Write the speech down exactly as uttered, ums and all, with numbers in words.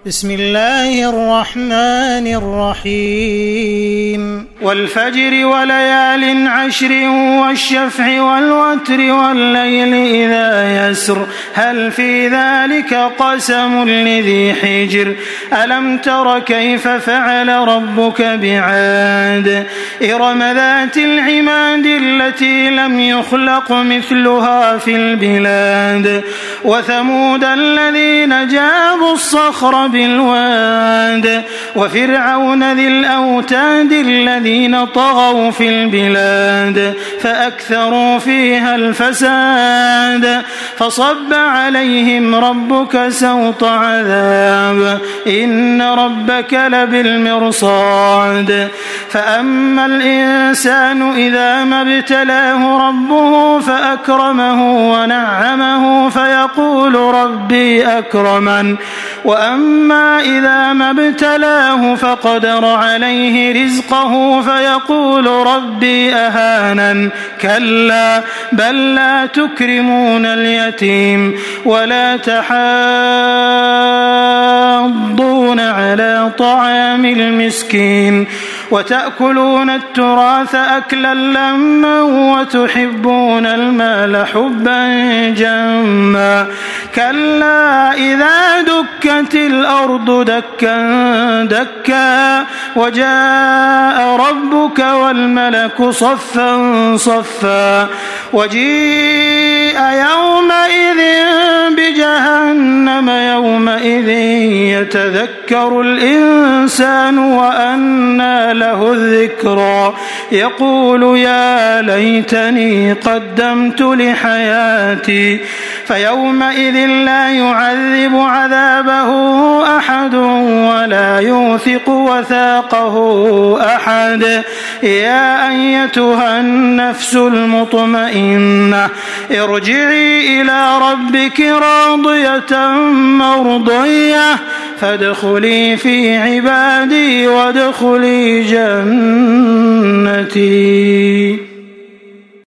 بسم الله الرحمن الرحيم والفجر وليال عشر والشفع والوتر والليل إذا يسر هل في ذلك قسم لذي حجر ألم تر كيف فعل ربك بعاد إرم ذات العماد التي لم يخلق مثلها في البلاد وثمود الذين جابوا الصخر بالواد وفرعون ذي الأوتاد الذين طغوا في البلاد فأكثروا فيها الفساد فصب عليهم ربك سوط عذاب إن ربك لبالمرصاد فأما الإنسان إذا ما ابتلاه ربه فأكرمه ونعمه فيقول ربي أكرمن وأما إذا ما ابتلاه فقدر عليه رزقه فيقول ربي أهانن كلا بل لا تكرمون اليتيم ولا تحاضون على طعام المسكين وتأكلون التراث أكلا لما وتحبون المال حبا جما كلا إذا دكت الأرض دكا دكا وجاء ربك والملك صفا صفا وجيء يومئذ بجهنم يومئذ يتذكر الإنسان وأنى له الذكرى يقول يا ليتني قدمت لحياتي فيومئذ لا يعذب عذابه أحد ولا يوثق وثاقه أحد يا أيتها النفس المطمئنة ارجعي إلى ربك راضية مرضية فادخلي في عبادي وادخلي جنتي.